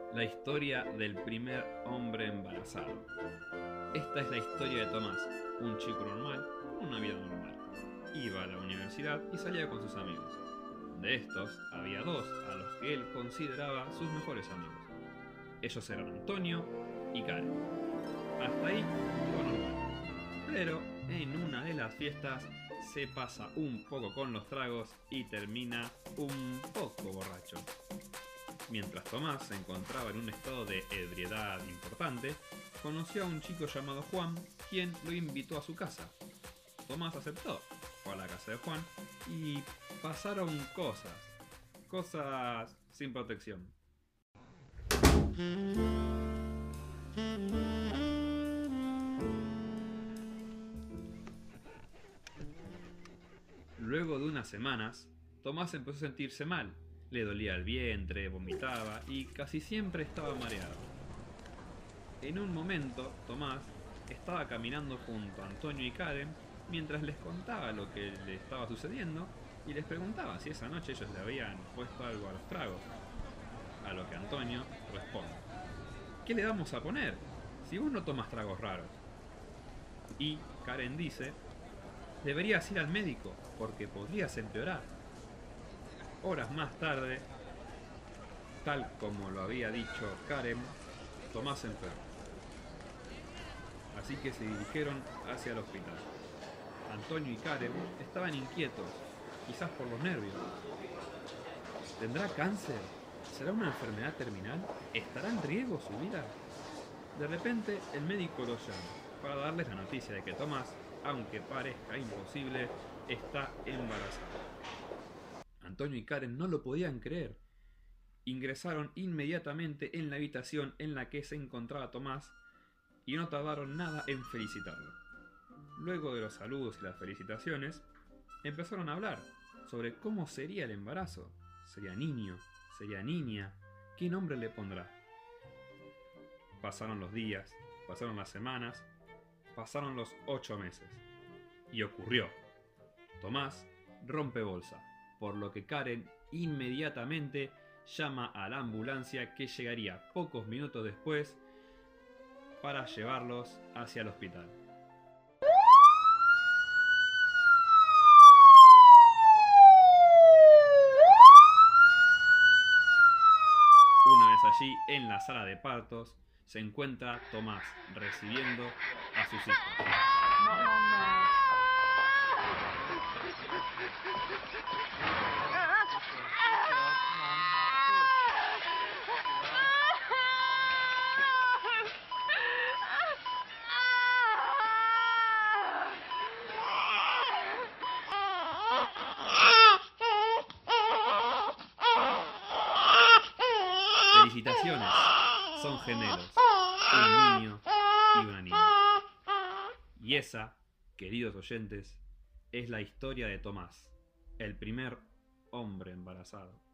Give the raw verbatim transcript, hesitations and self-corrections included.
La historia del primer hombre embarazado. Esta es la historia de Tomás, un chico normal, con una vida normal. Iba a la universidad y salía con sus amigos. De estos, había dos a los que él consideraba sus mejores amigos. Ellos eran Antonio y Karen. Hasta ahí, todo normal. Pero en una de las fiestas se pasa un poco con los tragos y termina un poco borracho. Mientras Tomás se encontraba en un estado de ebriedad importante, conoció a un chico llamado Juan, quien lo invitó a su casa. Tomás aceptó, fue a la casa de Juan y pasaron cosas, cosas sin protección. Luego de unas semanas, Tomás empezó a sentirse mal. Le dolía el vientre, vomitaba y casi siempre estaba mareado. En un momento, Tomás estaba caminando junto a Antonio y Karen mientras les contaba lo que le estaba sucediendo y les preguntaba si esa noche ellos le habían puesto algo a los tragos. A lo que Antonio responde: ¿qué le vamos a poner? Si vos no tomas tragos raros. Y Karen dice: deberías ir al médico porque podrías empeorar. Horas más tarde, tal como lo había dicho Karen, Tomás enfermó. Así que se dirigieron hacia el hospital. Antonio y Karen estaban inquietos, quizás por los nervios. ¿Tendrá cáncer? ¿Será una enfermedad terminal? ¿Estará en riesgo su vida? De repente, el médico los llama para darles la noticia de que Tomás, aunque parezca imposible, está embarazado. Antonio y Karen no lo podían creer. Ingresaron inmediatamente en la habitación en la que se encontraba Tomás y no tardaron nada en felicitarlo. Luego de los saludos y las felicitaciones, empezaron a hablar sobre cómo sería el embarazo. ¿Sería niño? ¿Sería niña? ¿Qué nombre le pondrá? Pasaron los días, pasaron las semanas, pasaron los ocho meses. Y ocurrió. Tomás rompe bolsa, por lo que Karen inmediatamente llama a la ambulancia que llegaría pocos minutos después para llevarlos hacia el hospital. Una vez allí, en la sala de partos, se encuentra Tomás recibiendo a sus hijos. No, no, no. Felicitaciones, son gemelos, un niño y una niña. Y esa, queridos oyentes, es la historia de Tomás, el primer hombre embarazado.